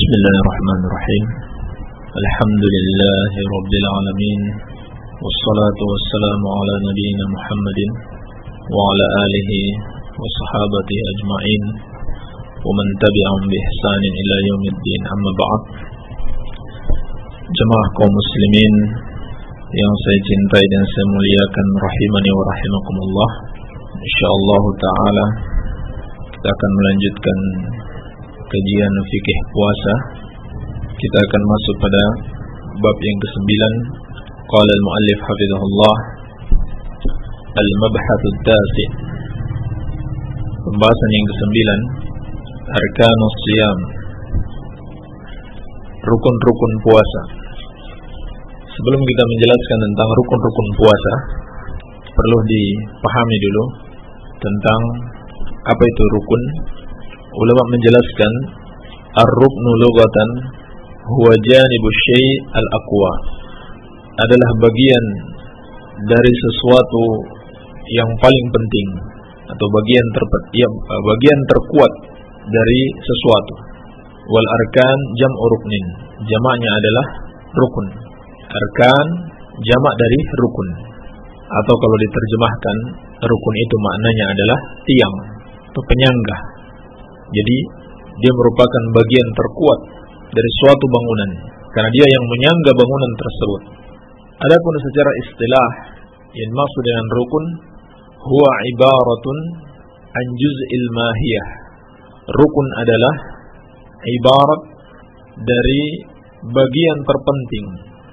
Bismillahirrahmanirrahim. Alhamdulillahi Rabbil Alamin. Wassalatu wassalamu ala nabiyyina Muhammadin wa ala alihi wa sahabatihi ajma'in wa man tabi'ahum bi ihsanin ila yaumiddin, amma ba'd. Jemaah kaum muslimin yang saya cintai dan saya muliakan, rahimani wa rahimakumullah. Insyaallah ta'ala kita akan melanjutkan kajian fikih puasa. Kita akan masuk pada bab yang ke-9. Qala al-muallif hafizahullah, al-mabhatsut tasi'. Pembahasan yang ke-9, arkanus shiyam, rukun-rukun puasa. Sebelum kita menjelaskan tentang rukun-rukun puasa, perlu dipahami dulu tentang apa itu rukun. Ulama menjelaskan ar-ruknu lughatan huwa janibu syai' al-aqwa, adalah bagian dari sesuatu yang paling penting atau bagian terkuat dari sesuatu. Wal arkan jam'u ruknin, jamaknya adalah rukun. Arkan jamak dari rukun, atau kalau diterjemahkan rukun itu maknanya adalah tiang atau penyangga. Jadi dia merupakan bagian terkuat dari suatu bangunan, karena dia yang menyangga bangunan tersebut. Adapun secara istilah yang maksud dengan rukun, huwa ibaratun an juz'il mahiyah. Rukun adalah ibarat dari bagian terpenting,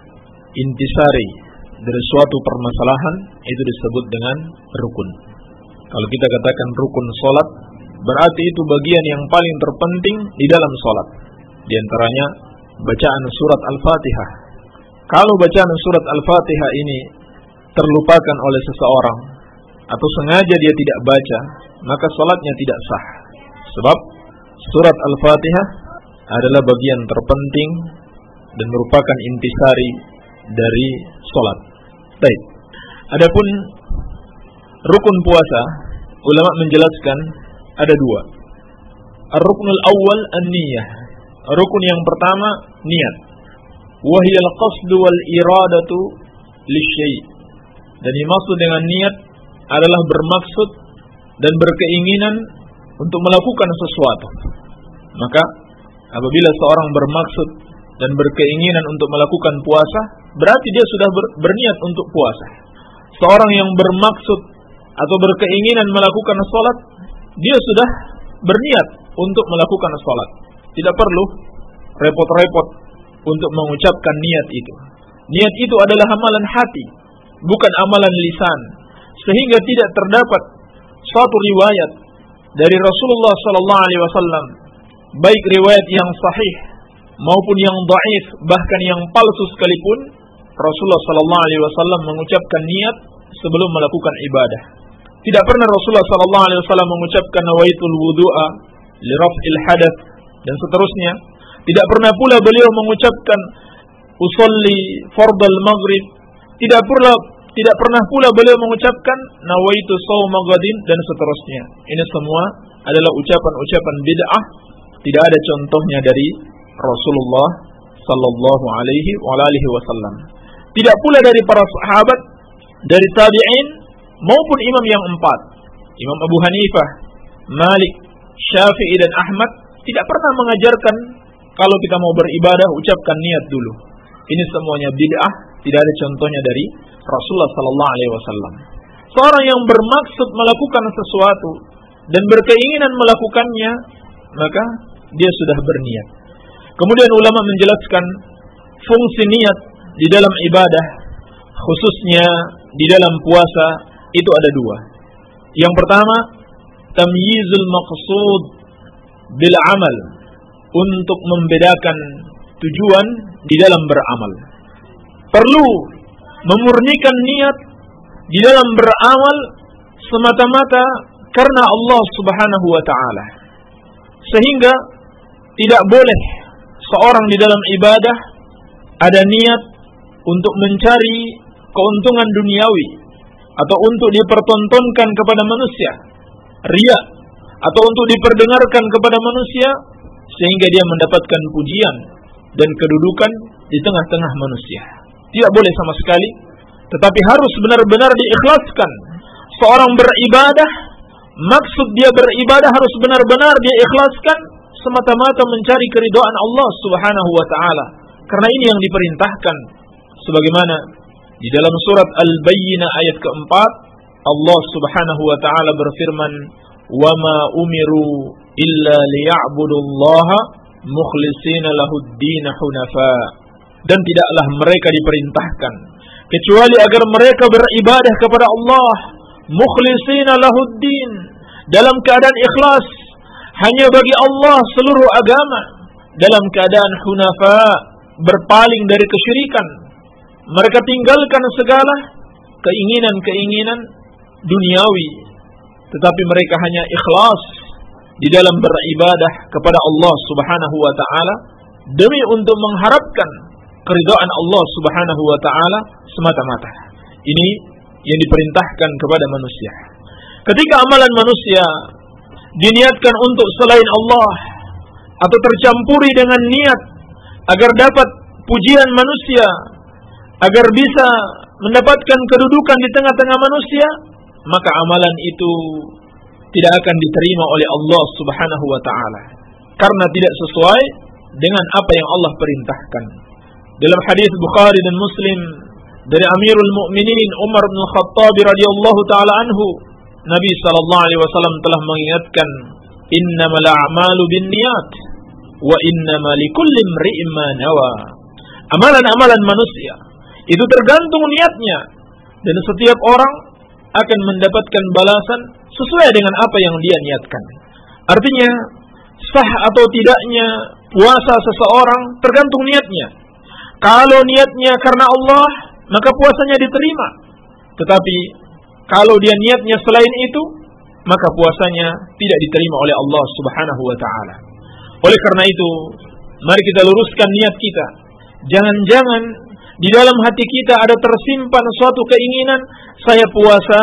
intisari dari suatu permasalahan, itu disebut dengan rukun. Kalau kita katakan rukun salat, berarti itu bagian yang paling terpenting di dalam salat. Di antaranya bacaan surat Al-Fatihah. Kalau bacaan surat Al-Fatihah ini terlupakan oleh seseorang atau sengaja dia tidak baca, maka salatnya tidak sah. Sebab surat Al-Fatihah adalah bagian terpenting dan merupakan intisari dari salat. Baik. Adapun rukun puasa, ulama menjelaskan ada dua. Ar-ruknul awwal an-niyah. Rukun yang pertama niat. Wa hiya al-qasdu wal iradatu lisyai'. Dan dimaksud dengan niat adalah bermaksud dan berkeinginan untuk melakukan sesuatu. Maka apabila seorang bermaksud dan berkeinginan untuk melakukan puasa, berarti dia sudah berniat untuk puasa. Seorang yang bermaksud atau berkeinginan melakukan salat, dia sudah berniat untuk melakukan salat. Tidak perlu repot-repot untuk mengucapkan niat itu. Niat itu adalah amalan hati, bukan amalan lisan. Sehingga tidak terdapat suatu riwayat dari Rasulullah SAW, baik riwayat yang sahih maupun yang dhaif, bahkan yang palsu sekalipun, Rasulullah SAW mengucapkan niat sebelum melakukan ibadah. Tidak pernah Rasulullah SAW mengucapkan nawaitul wudu'a li raf'il hadath dan seterusnya. Tidak pernah pula beliau mengucapkan usolli fardal maghrib. Tidak pernah pula beliau mengucapkan nawaitu shauma ghadin dan seterusnya. Ini semua adalah ucapan-ucapan bid'ah. Tidak ada contohnya dari Rasulullah sallallahu alaihi wasallam. Tidak pula dari para sahabat, dari tabi'in maupun imam yang empat. Imam Abu Hanifah, Malik, Syafi'i dan Ahmad tidak pernah mengajarkan kalau kita mau beribadah ucapkan niat dulu. Ini semuanya bid'ah, tidak ada contohnya dari Rasulullah sallallahu alaihi wasallam. Seorang yang bermaksud melakukan sesuatu dan berkeinginan melakukannya, maka dia sudah berniat. Kemudian ulama menjelaskan fungsi niat di dalam ibadah, khususnya di dalam puasa, itu ada dua. Yang pertama, tamyizul maqsud bil amal, untuk membedakan tujuan di dalam beramal. Perlu memurnikan niat di dalam beramal semata-mata karena Allah Subhanahu wa taala. Sehingga tidak boleh seorang di dalam ibadah ada niat untuk mencari keuntungan duniawi atau untuk dipertontonkan kepada manusia, riya, atau untuk diperdengarkan kepada manusia, sehingga dia mendapatkan pujian dan kedudukan di tengah-tengah manusia. Tidak boleh sama sekali, tetapi harus benar-benar diikhlaskan. Seorang beribadah, maksud dia beribadah harus benar-benar dia ikhlaskan semata-mata mencari keridhaan Allah Subhanahu wa taala. Karena ini yang diperintahkan, sebagaimana di dalam surat Al-Bayyinah ayat keempat, Allah Subhanahu wa taala berfirman, "Wa ma umiru illa liya'budullaha mukhlishina lahud-din hunafa." Dan tidaklah mereka diperintahkan kecuali agar mereka beribadah kepada Allah mukhlishina lahud-din, dalam keadaan ikhlas hanya bagi Allah seluruh agama, dalam keadaan hunafa, berpaling dari kesyirikan. Mereka tinggalkan segala keinginan-keinginan duniawi, tetapi mereka hanya ikhlas di dalam beribadah kepada Allah Subhanahu wa taala demi untuk mengharapkan keridhaan Allah Subhanahu wa taala semata-mata. Ini yang diperintahkan kepada manusia. Ketika amalan manusia diniatkan untuk selain Allah atau tercampuri dengan niat agar dapat pujian manusia, agar bisa mendapatkan kedudukan di tengah-tengah manusia, maka amalan itu tidak akan diterima oleh Allah Subhanahu wa taala karena tidak sesuai dengan apa yang Allah perintahkan. Dalam hadis Bukhari dan Muslim dari Amirul Mukminin Umar bin Khattab radhiyallahu taala anhu, Nabi sallallahu alaihi wasallam telah mengingatkan, "Innamal a'malu binniyat wa innamal likulli imri'in ma nawa." Amalan-amalan manusia itu tergantung niatnya, dan setiap orang akan mendapatkan balasan sesuai dengan apa yang dia niatkan. Artinya, sah atau tidaknya puasa seseorang tergantung niatnya. Kalau niatnya karena Allah, maka puasanya diterima. Tetapi kalau dia niatnya selain itu, maka puasanya tidak diterima oleh Allah Subhanahu wa taala. Oleh karena itu, mari kita luruskan niat kita. Jangan-jangan di dalam hati kita ada tersimpan suatu keinginan, saya puasa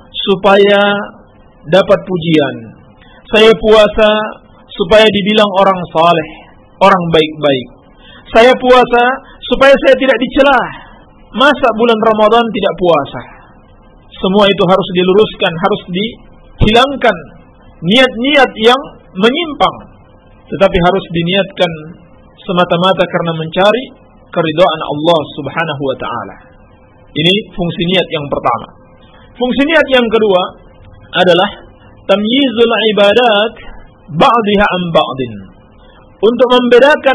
supaya dapat pujian. Saya puasa supaya dibilang orang saleh, orang baik-baik. Saya puasa supaya saya tidak dicela. Masa bulan Ramadan tidak puasa? Semua itu harus diluruskan, harus dihilangkan niat-niat yang menyimpang, tetapi harus diniatkan semata-mata karena mencari keridhaan Allah Subhanahu wa taala. Ini fungsi niat yang pertama. Fungsi niat yang kedua adalah tamyizul ibadat ba'dha an ba'din. Untuk membedakan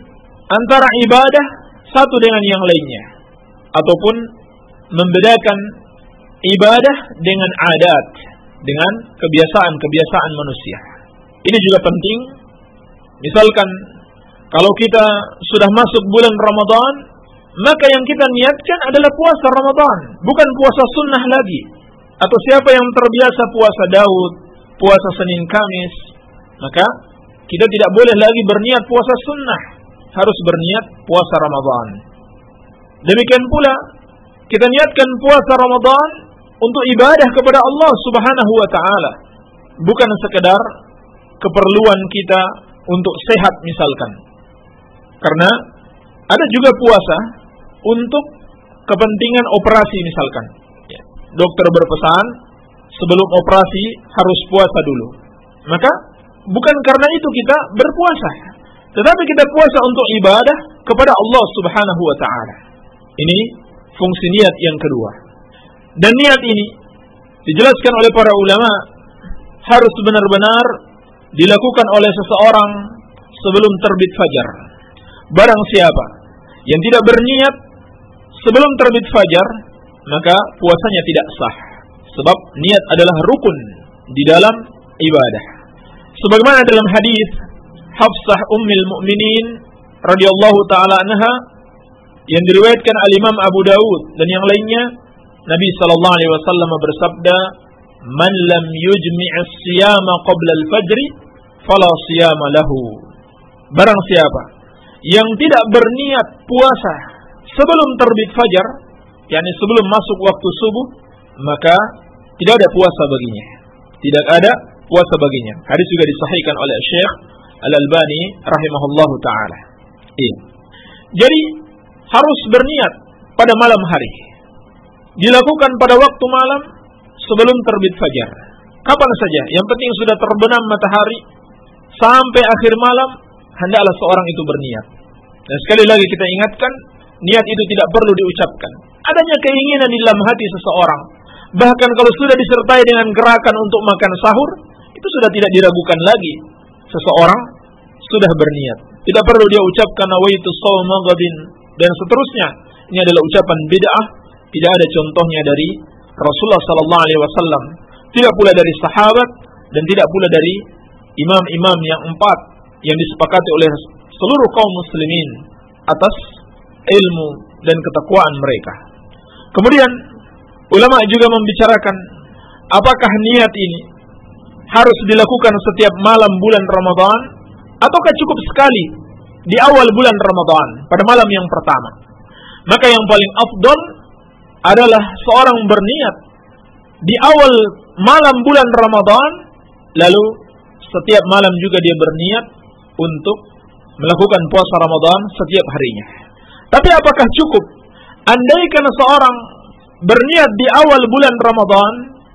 antara ibadah satu dengan yang lainnya, ataupun membedakan ibadah dengan adat, dengan kebiasaan-kebiasaan manusia. Ini juga penting. Misalkan kalau kita sudah masuk bulan Ramadan, maka yang kita niatkan adalah puasa Ramadan, bukan puasa sunnah lagi. Atau siapa yang terbiasa puasa Daud, puasa Senin Kamis, maka kita tidak boleh lagi berniat puasa sunnah, harus berniat puasa Ramadan. Demikian pula kita niatkan puasa Ramadan untuk ibadah kepada Allah Subhanahu wa taala, bukan sekedar keperluan kita untuk sehat misalkan. Karena ada juga puasa untuk kepentingan operasi misalkan. Dokter berpesan sebelum operasi harus puasa dulu. Maka bukan karena itu kita berpuasa, tetapi kita puasa untuk ibadah kepada Allah Subhanahu wa taala. Ini fungsi niat yang kedua. Dan niat ini dijelaskan oleh para ulama harus benar-benar dilakukan oleh seseorang sebelum terbit fajar. Barang siapa yang tidak berniat sebelum terbit fajar, maka puasanya tidak sah. Sebab niat adalah rukun di dalam ibadah. Sebagaimana dalam hadis Hafsah Ummul Mukminin radhiyallahu taala anha yang diriwayatkan al-Imam Abu Dawud dan yang lainnya, Nabi sallallahu alaihi wasallam bersabda, "Man lam yujmi'is siyama qabla al-fajr fala siyama lahu." Barang siapa yang tidak berniat puasa sebelum terbit fajar, yakni sebelum masuk waktu subuh, maka tidak ada puasa baginya. Tidak ada puasa baginya. Hadis juga disahihkan oleh Syekh Al-Albani rahimahullahu taala. Iya. Jadi harus berniat pada malam hari. Dilakukan pada waktu malam sebelum terbit fajar. Kapan saja, yang penting sudah terbenam matahari sampai akhir malam, hendaklah seorang itu berniat. Dan sekali lagi kita ingatkan, niat itu tidak perlu diucapkan. Adanya keinginan di dalam hati seseorang, bahkan kalau sudah disertai dengan gerakan untuk makan sahur, itu sudah tidak diragukan lagi. Seseorang sudah berniat. Tidak perlu dia ucapkan nawaitu shauma ghadin dan seterusnya. Ini adalah ucapan bid'ah, tidak ada contohnya dari Rasulullah sallallahu alaihi wasallam, tidak pula dari sahabat dan tidak pula dari imam-imam yang 4 yang disepakati oleh seluruh kaum muslimin atas ilmu dan ketakwaan mereka. Kemudian ulama juga membicarakan apakah niat ini harus dilakukan setiap malam bulan Ramadan ataukah cukup sekali di awal bulan Ramadan pada malam yang pertama. Maka yang paling afdal adalah seorang berniat di awal malam bulan Ramadan, lalu setiap malam juga dia berniat untuk melakukan puasa Ramadan setiap harinya. Tapi apakah cukup andaikan seorang berniat di awal bulan Ramadan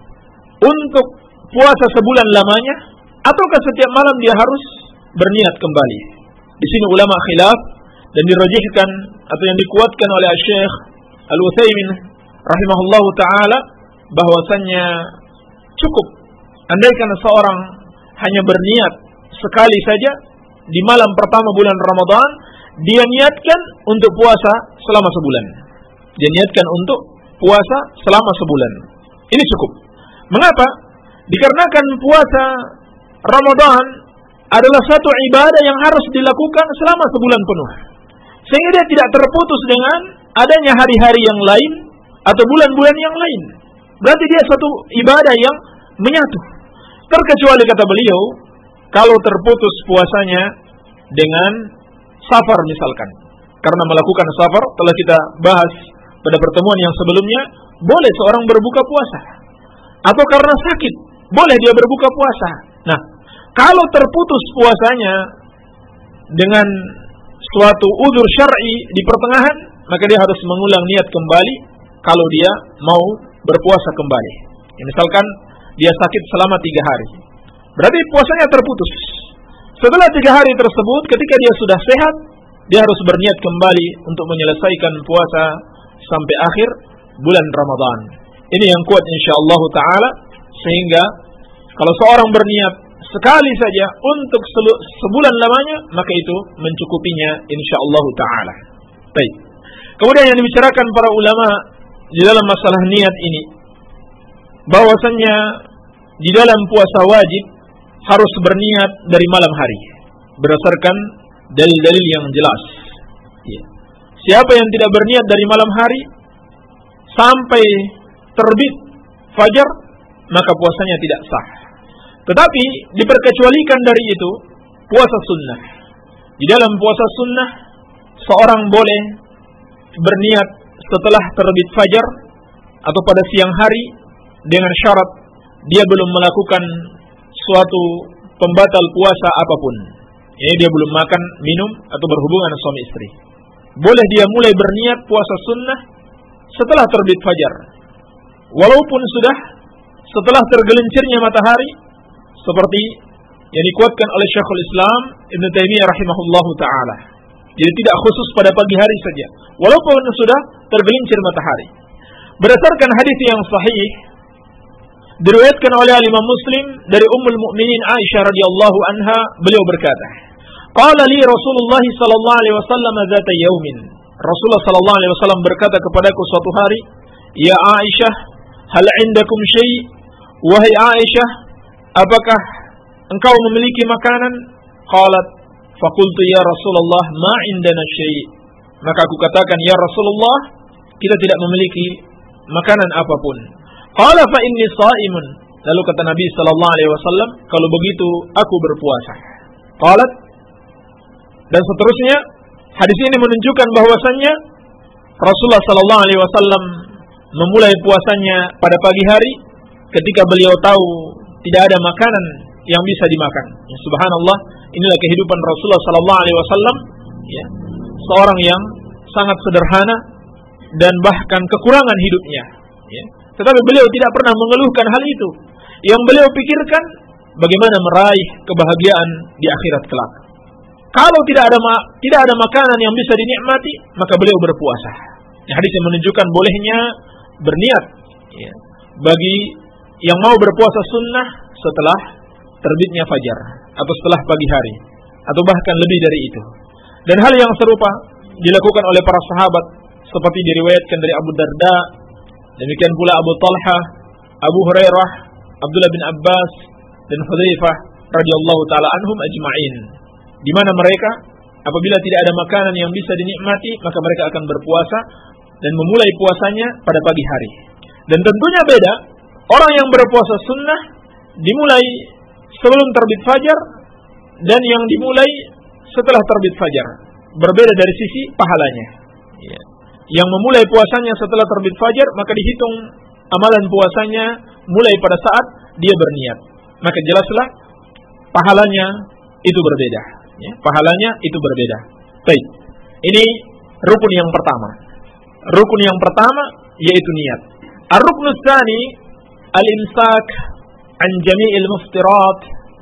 untuk puasa sebulan lamanya, ataukah setiap malam dia harus berniat kembali? Di sini ulama khilaf dan dirajihkan atau yang dikuatkan oleh Syekh Al-Utsaimin rahimahullahu taala bahwasannya cukup andaikan seorang hanya berniat sekali saja di malam pertama bulan Ramadan, dia niatkan untuk puasa selama sebulan. Dia niatkan untuk puasa selama sebulan. Ini cukup. Mengapa? Dikarenakan puasa Ramadan adalah satu ibadah yang harus dilakukan selama sebulan penuh. Sehingga dia tidak terputus dengan adanya hari-hari yang lain atau bulan-bulan yang lain. Berarti dia satu ibadah yang menyatu. Terkecuali kata beliau, kalau terputus puasanya dengan safar misalkan. Karena melakukan safar, telah kita bahas pada pertemuan yang sebelumnya, boleh seorang berbuka puasa. Atau karena sakit, boleh dia berbuka puasa. Nah, kalau terputus puasanya dengan suatu udzur syar'i di pertengahan, maka dia harus mengulang niat kembali kalau dia mau berpuasa kembali. Misalkan dia sakit selama 3 hari, berarti puasanya terputus. Setelah 3 hari tersebut, ketika dia sudah sehat, dia harus berniat kembali untuk menyelesaikan puasa sampai akhir bulan Ramadan. Ini yang kuat insyaallah ta'ala. Sehingga kalau seorang berniat sekali saja untuk sebulan lamanya, maka itu mencukupinya insyaallah ta'ala. Baik. Kemudian yang dibicarakan para ulama di dalam masalah niat ini, bahwasannya di dalam puasa wajib harus berniat dari malam hari berdasarkan dalil-dalil yang jelas. Ya. Siapa yang tidak berniat dari malam hari sampai terbit fajar, maka puasanya tidak sah. Tetapi diperkecualikan dari itu puasa sunnah. Di dalam puasa sunnah, seorang boleh berniat setelah terbit fajar atau pada siang hari dengan syarat dia belum melakukan suatu pembatal puasa apapun. Ini dia belum makan, minum atau berhubungan suami istri. Boleh dia mulai berniat puasa sunnah setelah terbit fajar, walaupun sudah setelah tergelincirnya matahari, seperti yang dikuatkan oleh Syekhul Islam Ibnu Taimiyah rahimahullahu taala. Jadi tidak khusus pada pagi hari saja, walaupun sudah tergelincir matahari. Berdasarkan hadis yang sahih diriwayatkan oleh Imam Muslim dari Ummul Mukminin Aisyah radhiyallahu anha, beliau berkata, "Qala li Rasulullah sallallahu alaihi wasallam dzata yaumin." Rasulullah sallallahu alaihi wasallam berkata kepadaku suatu hari, "Ya Aisyah, hal indakum syai'?" Wahai Aisyah, apakah engkau memiliki makanan? Qalat, faqultu ya Rasulullah, ma indana syai'. Maka aku katakan, ya Rasulullah, kita tidak memiliki makanan apapun. Qala fa inni sha'imun. Lalu kata Nabi sallallahu alaihi wasallam, kalau begitu aku berpuasa. Qalat, dan seterusnya. Hadis ini menunjukkan bahwasannya Rasulullah sallallahu alaihi wasallam memulai puasanya pada pagi hari ketika beliau tahu tidak ada makanan yang bisa dimakan. Ya, subhanallah, inilah kehidupan Rasulullah sallallahu alaihi wasallam, ya. Seorang yang sangat sederhana dan bahkan kekurangan hidupnya, ya. Tetapi beliau tidak pernah mengeluhkan hal itu. Yang beliau pikirkan bagaimana meraih kebahagiaan di akhirat kelak. Kalau tidak ada makanan yang bisa dinikmati, maka beliau berpuasa. Hadis yang menunjukkan bolehnya berniat, ya, bagi yang mau berpuasa sunnah setelah terbitnya fajar atau setelah pagi hari atau bahkan lebih dari itu. Dan hal yang serupa dilakukan oleh para sahabat seperti diriwayatkan dari Abu Darda, demikian pula Abu Talhah, Abu Hurairah, Abdullah bin Abbas dan Hudzaifah radhiyallahu taala anhum ajma'in, di mana mereka apabila tidak ada makanan yang bisa dinikmati, maka mereka akan berpuasa dan memulai puasanya pada pagi hari. Dan tentunya beda, orang yang berpuasa sunnah dimulai sebelum terbit fajar dan yang dimulai setelah terbit fajar. Berbeda dari sisi pahalanya. Ya. Yang memulai puasanya setelah terbit fajar, maka dihitung amalan puasanya mulai pada saat dia berniat. Maka jelaslah pahalanya itu berbeda. Ya, pahalanya itu berbeda. Baik. Ini rukun yang pertama. Rukun yang pertama yaitu niat. Ar-ruknus tsani al-imsak an jami'il muftirat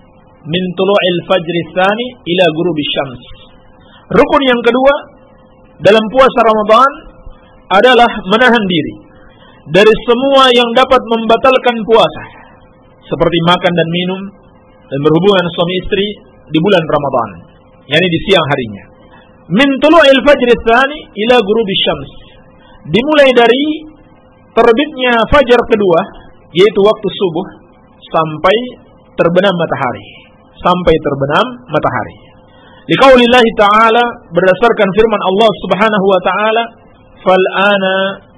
min tulu'il fajri tsani ila ghurubish syams. Rukun yang kedua dalam puasa Ramadan adalah menahan diri dari semua yang dapat membatalkan puasa, seperti makan dan minum dan berhubungan suami istri di bulan Ramadan, yakni di siang harinya. Min tulu'il fajri tsani ila ghurubish syams. Dimulai dari terbitnya fajar kedua, yaitu waktu subuh, sampai terbenam matahari. Sampai terbenam matahari. Liqaulillahi ta'ala, berdasarkan firman Allah subhanahu wa ta'ala, fal'ana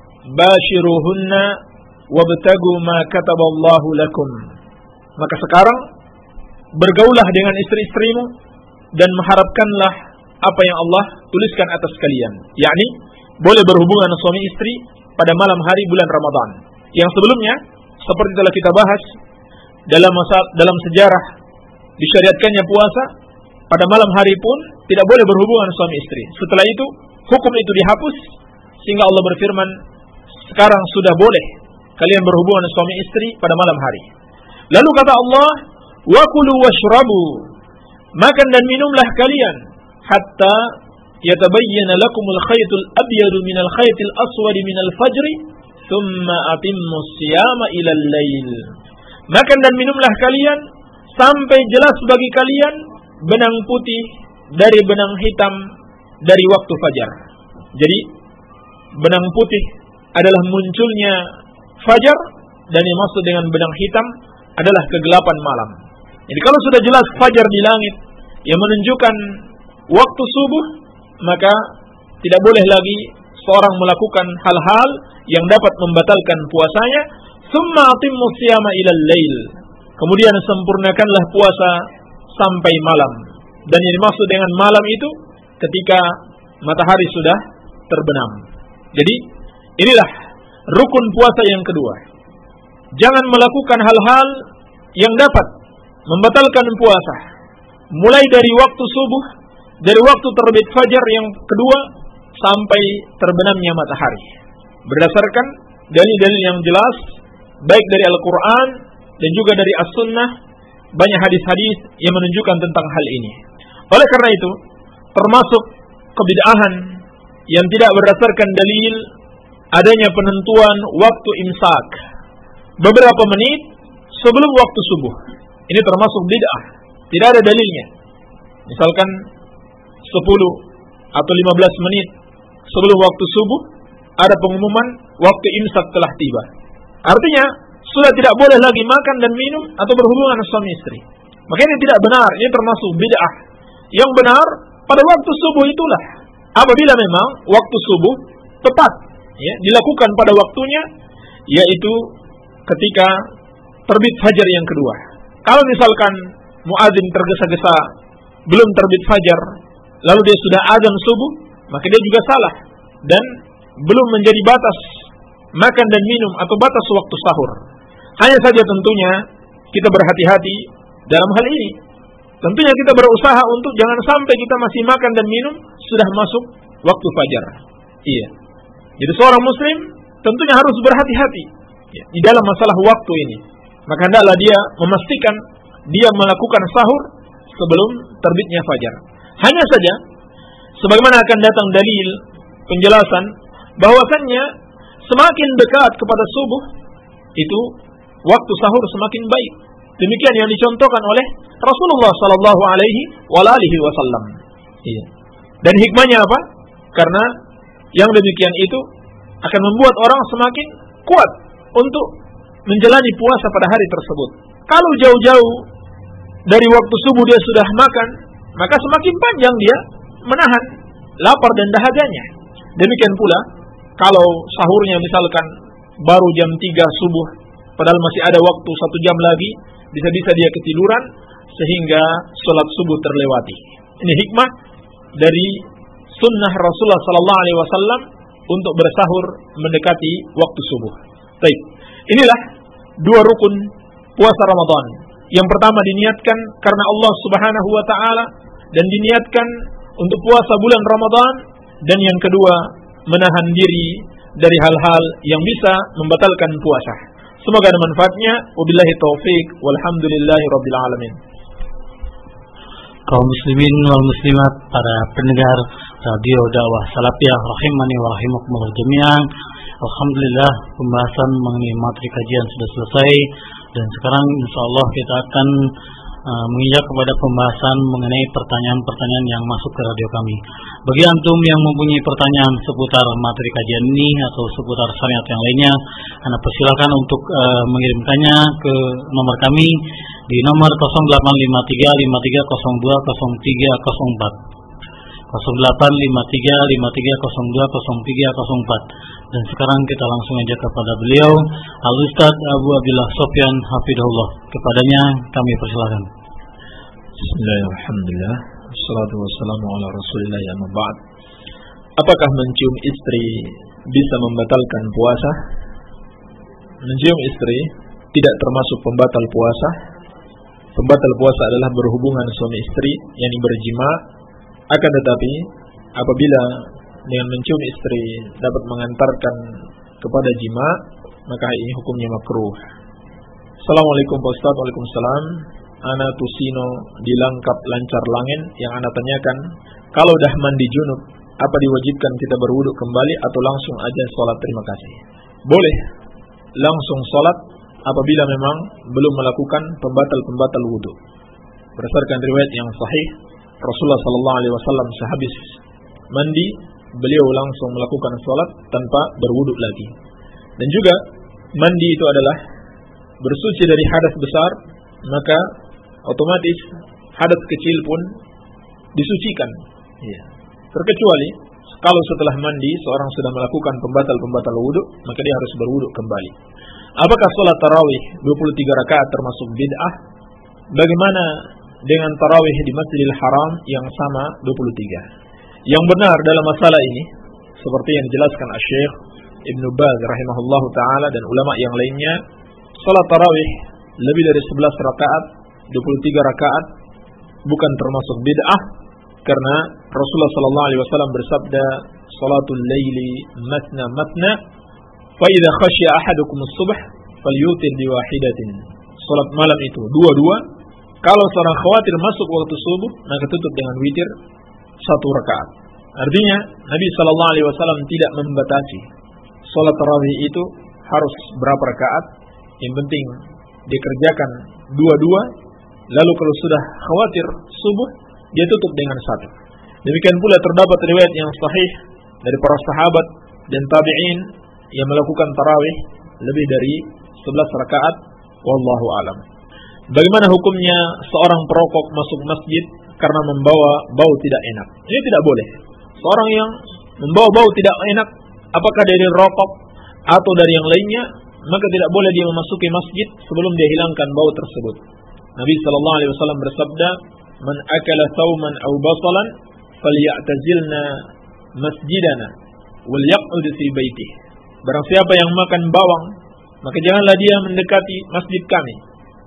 bashiruhunna wabtagu ma kataballahu lakum. Maka sekarang bergaulah dengan istri-istrimu dan mengharapkanlah apa yang Allah tuliskan atas kalian, yakni boleh berhubungan suami istri pada malam hari bulan Ramadan. Yang sebelumnya seperti telah kita bahas dalam sejarah disyariatkannya puasa pada malam hari pun tidak boleh berhubungan suami istri. Setelah itu hukum itu dihapus sehingga Allah berfirman, sekarang sudah boleh kalian berhubungan suami istri pada malam hari. Lalu kata Allah, wa kulu washrabu, makan dan minumlah kalian hatta yatabayyana lakumul khaytul abyadu minal khaytil aswadi minal fajri thumma atimmus siyama ilal lail. Makan dan minumlah kalian sampai jelas bagi kalian benang putih dari benang hitam dari waktu fajar. Jadi benang putih adalah munculnya fajar dan yang maksud dengan benang hitam adalah kegelapan malam. Jadi kalau sudah jelas fajar di langit yang menunjukkan waktu subuh, maka tidak boleh lagi seorang melakukan hal-hal yang dapat membatalkan puasanya. Tsumma atimmus siyama ilal lail. Kemudian sempurnakanlah puasa sampai malam. Dan yang dimaksud dengan malam itu ketika matahari sudah terbenam. Jadi inilah rukun puasa yang kedua. Jangan melakukan hal-hal yang dapat membatalkan puasa. Mulai dari waktu subuh, dari waktu terbit fajar yang kedua sampai terbenamnya matahari. Berdasarkan dalil-dalil yang jelas, baik dari Al-Quran dan juga dari As-Sunnah, banyak hadis-hadis yang menunjukkan tentang hal ini. Oleh karena itu, termasuk kebid'ahan yang tidak berdasarkan dalil adanya penentuan waktu imsak beberapa menit sebelum waktu subuh. Ini termasuk bid'ah. Tidak ada dalilnya. Misalkan 10 atau 15 menit sebelum waktu subuh ada pengumuman waktu imsak telah tiba. Artinya sudah tidak boleh lagi makan dan minum atau berhubungan suami istri. Maka ini tidak benar. Ini termasuk bid'ah. Yang benar pada waktu subuh itulah. Apabila memang waktu subuh tepat, ya, dilakukan pada waktunya, yaitu ketika terbit fajar yang kedua. Kalau misalkan muadzin tergesa-gesa belum terbit fajar, lalu dia sudah azan subuh, maka dia juga salah dan belum menjadi batas makan dan minum atau batas waktu sahur. Hanya saja tentunya kita berhati-hati dalam hal ini. Tentunya kita berusaha untuk jangan sampai kita masih makan dan minum sudah masuk waktu fajar. Iya. Jadi seorang muslim tentunya harus berhati-hati di dalam masalah waktu ini. Maka hendaklah dia memastikan dia melakukan sahur sebelum terbitnya fajar. Hanya saja, sebagaimana akan datang dalil penjelasan bahwasannya semakin dekat kepada subuh itu waktu sahur semakin baik. Demikian yang dicontohkan oleh Rasulullah sallallahu alaihi wasallam. Iya. Dan hikmahnya apa? Karena yang demikian itu akan membuat orang semakin kuat untuk menjalani puasa pada hari tersebut. Kalau jauh-jauh dari waktu subuh dia sudah makan, maka semakin panjang dia menahan lapar dan dahaganya. Demikian pula kalau sahurnya misalkan baru jam 3 subuh, padahal masih ada waktu 1 jam lagi, bisa-bisa dia ketiduran sehingga sholat subuh terlewati. Ini hikmah dari sunnah Rasulullah sallallahu alaihi wasallam untuk bersahur mendekati waktu subuh. Baik. Inilah 2 rukun puasa Ramadan. Yang pertama diniatkan karena Allah Subhanahu wa taala dan diniatkan untuk puasa bulan Ramadan, dan yang kedua menahan diri dari hal-hal yang bisa membatalkan puasa. Semoga ada manfaatnya. Wabillahi taufik walhamdulillahi rabbil alamin. Kaum muslimin wal muslimat, para pendengar Radio Dakwah Salafiyah rahimani wa rahimakumullah jami'an. Alhamdulillah, pembahasan mengenai materi kajian sudah selesai, dan sekarang insyaallah kita akan menginjak kepada pembahasan mengenai pertanyaan-pertanyaan yang masuk ke radio kami. Bagi antum yang mempunyai pertanyaan seputar materi kajian ini atau seputar syariat yang lainnya, Anda persilakan untuk mengirimkannya ke nomor kami di nomor 085353020304. 085353020304. Dan sekarang kita langsung aja kepada beliau, Al-Ustaz Abu Abdillah Sofyan hafidhahullah. Kepadanya kami persilakan. Bismillahirrahmanirrahim. Alhamdulillah. Wassalatu wassalamu ala Rasulillah ya mab'ad. Apakah mencium istri bisa membatalkan puasa? Mencium istri tidak termasuk pembatal puasa. Pembatal puasa adalah berhubungan suami istri, yakni berjima. Akan tetapi apabila dengan mencium istri dapat mengantarkan kepada jima, maka ini hukumnya makruh. Assalamualaikum Pak Ustaz. Waalaikumsalam. Ana tusino di Langkap Lancar Langen. Yang ana tanyakan, kalau dah mandi junub, apa diwajibkan kita berwudu kembali atau langsung aja sholat? Terima kasih. Boleh langsung sholat apabila memang belum melakukan pembatal wudu. Berdasarkan riwayat yang sahih, Rasulullah sallallahu alaihi wasallam sehabis mandi, beliau langsung melakukan sholat tanpa berwudu lagi. Dan juga mandi itu adalah bersuci dari hadas besar, maka otomatis hadas kecil pun disucikan. Ya. Terkecuali kalau setelah mandi seorang sudah melakukan pembatal wudu, maka dia harus berwudu kembali. Apakah sholat tarawih 23 rakaat termasuk bid'ah? Bagaimana dengan tarawih di Masjidil Haram yang sama 23? Yang benar dalam masalah ini, seperti yang dijelaskan Syekh Ibnu Baz rahimahullahu taala dan ulama yang lainnya, salat tarawih lebih dari 11 rakaat, 23 rakaat bukan termasuk bid'ah, karena Rasulullah sallallahu alaihi wasallam bersabda, "Salatul laili matna matna, fa idza khashiya ahadukum as-subh falyutir bi wahidatin." Salat malam itu dua-dua. Kalau seorang khawatir masuk waktu subuh, maka tutup dengan witir 1 rakaat. Artinya Nabi sallallahu alaihi wasallam tidak membatasi salat tarawih itu harus berapa rakaat, yang penting dikerjakan dua-dua. Lalu kalau sudah khawatir subuh, dia tutup dengan 1. Demikian pula terdapat riwayat yang sahih dari para sahabat dan tabi'in yang melakukan tarawih lebih dari 11 rakaat. Wallahu alam. Bagaimana hukumnya seorang perokok masuk masjid karena membawa bau tidak enak? Ini tidak boleh. Seorang yang membawa bau tidak enak, apakah dari rokok atau dari yang lainnya, maka tidak boleh dia memasuki masjid sebelum dia hilangkan bau tersebut. Nabi sallallahu alaihi wasallam bersabda, "Man akala thawman aw basalan falyatazilna masjidana wal yaq'ud fi baitihi." Barang siapa yang makan bawang, maka janganlah dia mendekati masjid kami,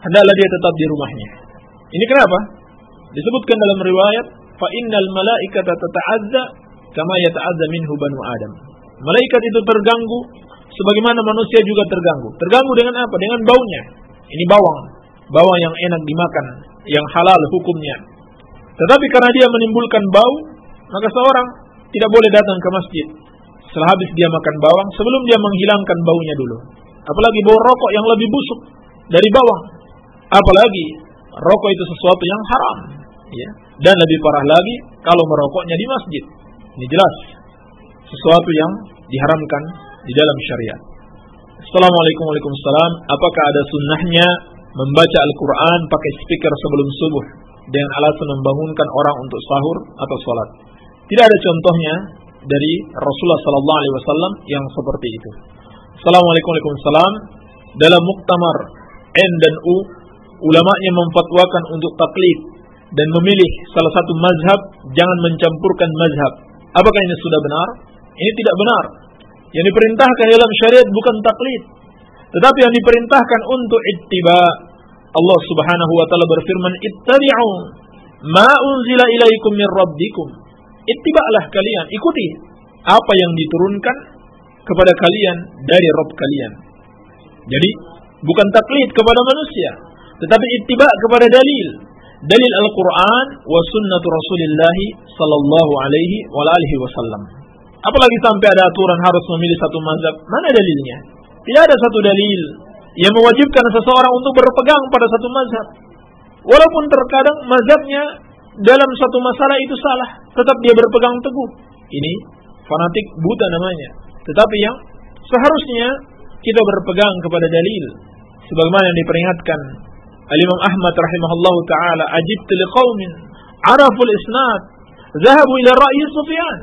hendaklah dia tetap di rumahnya. Ini kenapa? Disebutkan dalam riwayat, fa innal malaikata tata'azza kama yata'azza minhu banu Adam. Malaikat itu terganggu sebagaimana manusia juga terganggu. Terganggu dengan apa? Dengan baunya. Ini bawang yang enak dimakan, yang halal hukumnya. Tetapi karena dia menimbulkan bau, maka seorang tidak boleh datang ke masjid setelah habis dia makan bawang sebelum dia menghilangkan baunya dulu. Apalagi bau rokok yang lebih busuk dari bawang. Apalagi rokok itu sesuatu yang haram, ya. Dan lebih parah lagi kalau merokoknya di masjid. Ini jelas sesuatu yang diharamkan di dalam syariat. Assalamualaikum warahmatullahi wabarakatuh. Apakah ada sunnahnya membaca Al-Quran pakai speaker sebelum subuh dengan alasan membangunkan orang untuk sahur atau sholat? Tidak ada contohnya dari Rasulullah SAW yang seperti itu. Assalamualaikum warahmatullahi wabarakatuh. Dalam muktamar N dan U, ulamanya memfatwakan untuk taklid dan memilih salah satu mazhab, jangan mencampurkan mazhab. Apakah ini sudah benar? Ini tidak benar. Yang diperintahkan dalam syariat bukan taklid, tetapi yang diperintahkan untuk ittiba. Allah Subhanahu wa taala berfirman, "Ittabi'u ma unzila ilaikum min rabbikum." Ittiba'lah kalian, ikuti apa yang diturunkan kepada kalian dari Rabb kalian. Jadi bukan taklid kepada manusia, tetapi ittiba kepada dalil Al-Quran wa sunnatu Rasulillah sallallahu alaihi wa alihi wasallam. Apalagi sampai ada aturan harus memilih satu mazhab. Mana dalilnya? Tidak ada satu dalil yang mewajibkan seseorang untuk berpegang pada satu mazhab. Walaupun terkadang mazhabnya dalam satu masalah itu salah, tetap dia berpegang teguh. Ini fanatik buta namanya. Tetapi yang seharusnya kita berpegang kepada dalil. Sebagaimana yang diperingatkan Al-Imam Ahmad rahimahullahu ta'ala, ajibtu liqaumin araful isnad zahabu ila ra'yi Sufyan.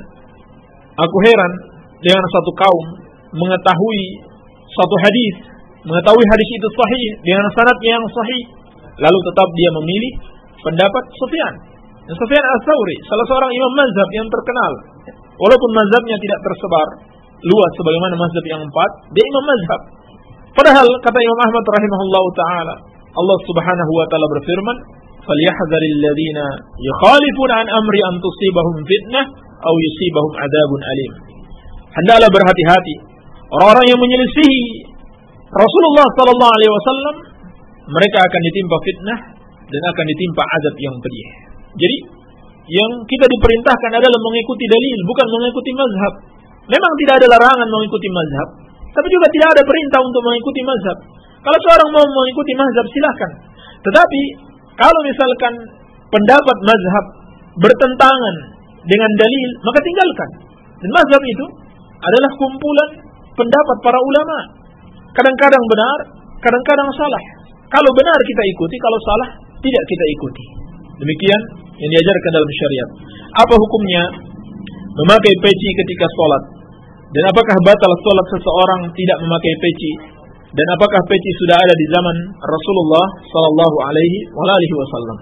Aku heran dengan satu kaum mengetahui satu hadis, mengetahui hadis itu sahih dengan sanadnya yang sahih, lalu tetap dia memilih pendapat Sufyan. Dan Sufyan Ats-Tsauri, salah seorang imam mazhab yang terkenal, walaupun mazhabnya tidak tersebar luas sebagaimana mazhab yang 4, dia imam mazhab. Padahal kata Imam Ahmad rahimahullahu ta'ala, Allah Subhanahu wa ta'ala berfirman, "Falyahdharil ladzina yukhalifuna an amri an tusibahum fitnah aw yusibahum adzabun alim." Hendaklah berhati-hati orang-orang yang menyelisihi Rasulullah sallallahu alaihi wasallam, mereka akan ditimpa fitnah dan akan ditimpa azab yang pedih. Jadi, yang kita diperintahkan adalah mengikuti dalil, bukan mengikuti mazhab. Memang tidak ada larangan mengikuti mazhab, tapi juga tidak ada perintah untuk mengikuti mazhab. Kalau seorang mau mengikuti mazhab, silahkan. Tetapi kalau misalkan pendapat mazhab bertentangan dengan dalil, maka tinggalkan. Dan mazhab itu adalah kumpulan pendapat para ulama. Kadang-kadang benar, kadang-kadang salah. Kalau benar kita ikuti, kalau salah tidak kita ikuti. Demikian yang diajarkan dalam syariat. Apa hukumnya memakai peci ketika sholat? Dan apakah batal sholat seseorang tidak memakai peci? Dan apakah peci sudah ada di zaman Rasulullah sallallahu alaihi wasallam?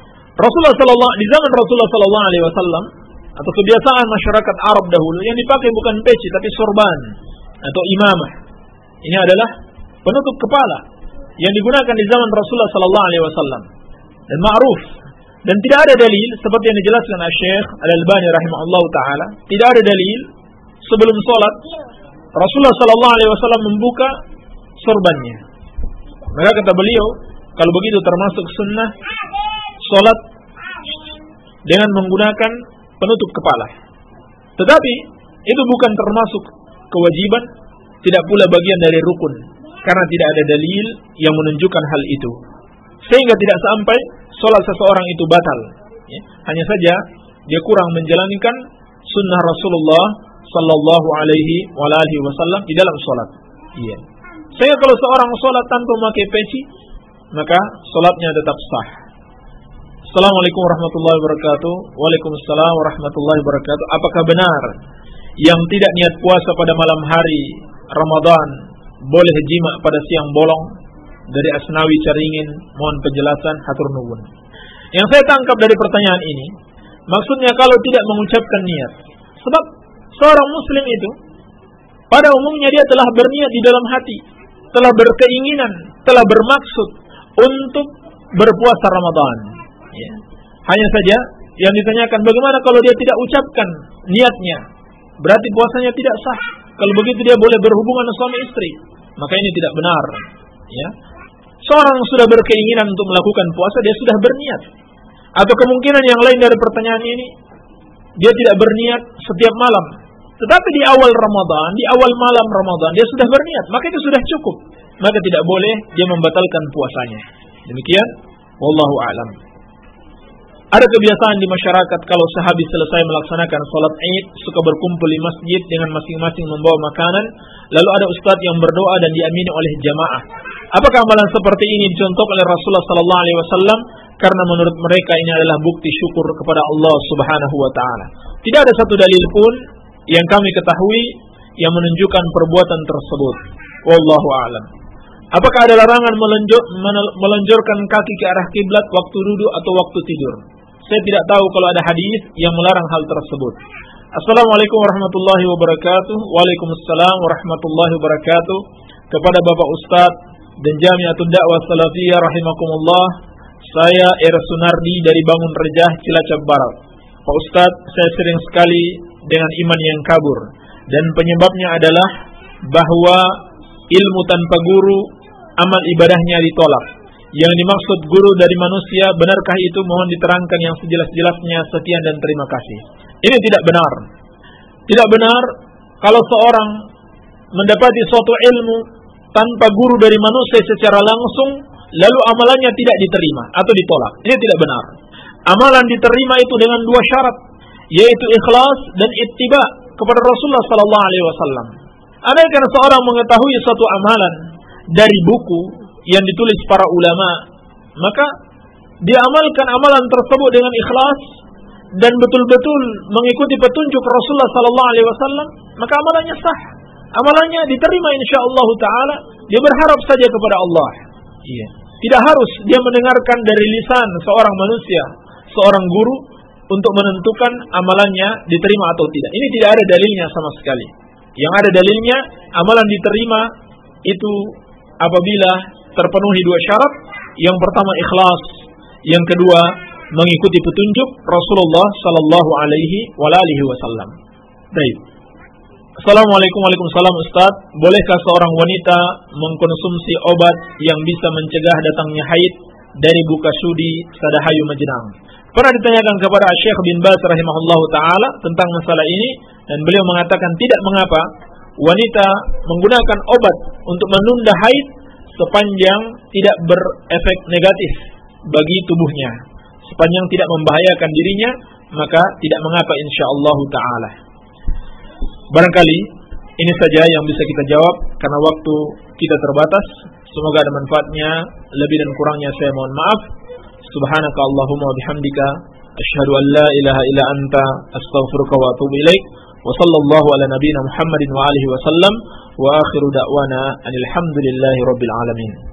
Di zaman Rasulullah sallallahu alaihi wasallam, atau kebiasaan masyarakat Arab dahulu, yang dipakai bukan peci tapi sorban atau imamah. Ini adalah penutup kepala yang digunakan di zaman Rasulullah sallallahu alaihi wasallam. Dan ma'ruf, dan tidak ada dalil seperti yang dijelaskan oleh Syekh Al-Albani rahimahullahu taala, tidak ada dalil sebelum salat Rasulullah sallallahu alaihi wasallam membuka sorbannya. Maka kata beliau, kalau begitu termasuk sunnah salat dengan menggunakan penutup kepala. Tetapi itu bukan termasuk kewajiban, tidak pula bagian dari rukun, karena tidak ada dalil yang menunjukkan hal itu. Sehingga tidak sampai salat seseorang itu batal. Ya, hanya saja dia kurang menjalankan sunnah Rasulullah sallallahu alaihi wasallam di dalam salat. Iya. Sehingga kalau seorang salat tanpa memakai peci, maka salatnya tetap sah. Assalamualaikum warahmatullahi wabarakatuh. Waalaikumsalam warahmatullahi wabarakatuh. Apakah benar yang tidak niat puasa pada malam hari Ramadan boleh jima pada siang bolong? Dari Asnawi Caringin, mohon penjelasan, hatur nuwun. Yang saya tangkap dari pertanyaan ini, maksudnya kalau tidak mengucapkan niat. Sebab seorang muslim itu pada umumnya dia telah berniat di dalam hati, telah berkeinginan, telah bermaksud untuk berpuasa Ramadan. Ya. Hanya saja yang ditanyakan, bagaimana kalau dia tidak ucapkan niatnya? Berarti puasanya tidak sah. Kalau begitu dia boleh berhubungan dengan suami istri. Maka ini tidak benar. Ya. Seorang sudah berkeinginan untuk melakukan puasa, dia sudah berniat. Atau kemungkinan yang lain dari pertanyaan ini, dia tidak berniat setiap malam. Tetapi di awal Ramadan, di awal malam Ramadan, dia sudah berniat. Maka itu sudah cukup. Maka tidak boleh dia membatalkan puasanya. Demikian, wallahu a'lam. Ada kebiasaan di masyarakat kalau sehabis selesai melaksanakan salat Id suka berkumpul di masjid dengan masing-masing membawa makanan, lalu ada ustaz yang berdoa dan diamini oleh jamaah. Apakah amalan seperti ini dicontohkan oleh Rasulullah sallallahu alaihi wasallam? Karena menurut mereka ini adalah bukti syukur kepada Allah Subhanahu wa taala. Tidak ada satu dalil pun yang kami ketahui yang menunjukkan perbuatan tersebut. Wallahu a'lam. Apakah ada larangan melonjorkan kaki ke arah kiblat waktu duduk atau waktu tidur? Saya tidak tahu kalau ada hadis yang melarang hal tersebut. Assalamualaikum warahmatullahi wabarakatuh. Waalaikumsalam warahmatullahi wabarakatuh. Kepada Bapak Ustadz dan Jami'atul Da'wah Salafiyah rahimakumullah, saya Era Sunardi dari Bangun Rejah, Cilacap Barat. Pak Ustadz, saya sering sekali dengan iman yang kabur, dan penyebabnya adalah bahwa ilmu tanpa guru, amal ibadahnya ditolak. Yang dimaksud guru dari manusia, benarkah itu? Mohon diterangkan yang sejelas-jelasnya. Sekian dan terima kasih. Ini tidak benar. Tidak benar kalau seorang mendapati suatu ilmu tanpa guru dari manusia secara langsung, lalu amalannya tidak diterima atau ditolak. Ini tidak benar. Amalan diterima itu dengan dua syarat, yaitu ikhlas dan ittiba kepada Rasulullah sallallahu alaihi wasallam. Andaikan seorang mengetahui suatu amalan dari buku yang ditulis para ulama, maka dia amalkan amalan tersebut dengan ikhlas dan betul-betul mengikuti petunjuk Rasulullah sallallahu alaihi wasallam, maka amalannya sah. Amalannya diterima insyaallah taala. Dia berharap saja kepada Allah. Iya. Tidak harus dia mendengarkan dari lisan seorang manusia, seorang guru untuk menentukan amalannya diterima atau tidak. Ini tidak ada dalilnya sama sekali. Yang ada dalilnya, amalan diterima itu apabila terpenuhi dua syarat. Yang pertama ikhlas, yang kedua mengikuti petunjuk Rasulullah sallallahu alaihi wasallam. Baik. Assalamualaikum warahmatullahi wabarakatuh. Ustaz, bolehkah seorang wanita mengkonsumsi obat yang bisa mencegah datangnya haid dari buka sudi Sadahayu Majenang? Pernah ditanyakan kepada Syekh bin Baz rahimahullahu taala tentang masalah ini, dan beliau mengatakan tidak mengapa wanita menggunakan obat untuk menunda haid sepanjang tidak berefek negatif bagi tubuhnya, sepanjang tidak membahayakan dirinya, maka tidak mengapa insyaallah taala. Barangkali ini saja yang bisa kita jawab karena waktu kita terbatas. Semoga ada manfaatnya. Lebih dan kurangnya saya mohon maaf. Subhanaka Allahumma wa bihamdika asyhadu an la ilaha illa anta astaghfiruka wa atubu ilaik. Wa sallallahu ala nabiyyina Muhammadin wa alihi wa sallam. Wa akhiru da'wana anil hamdulillahi rabbil alamin.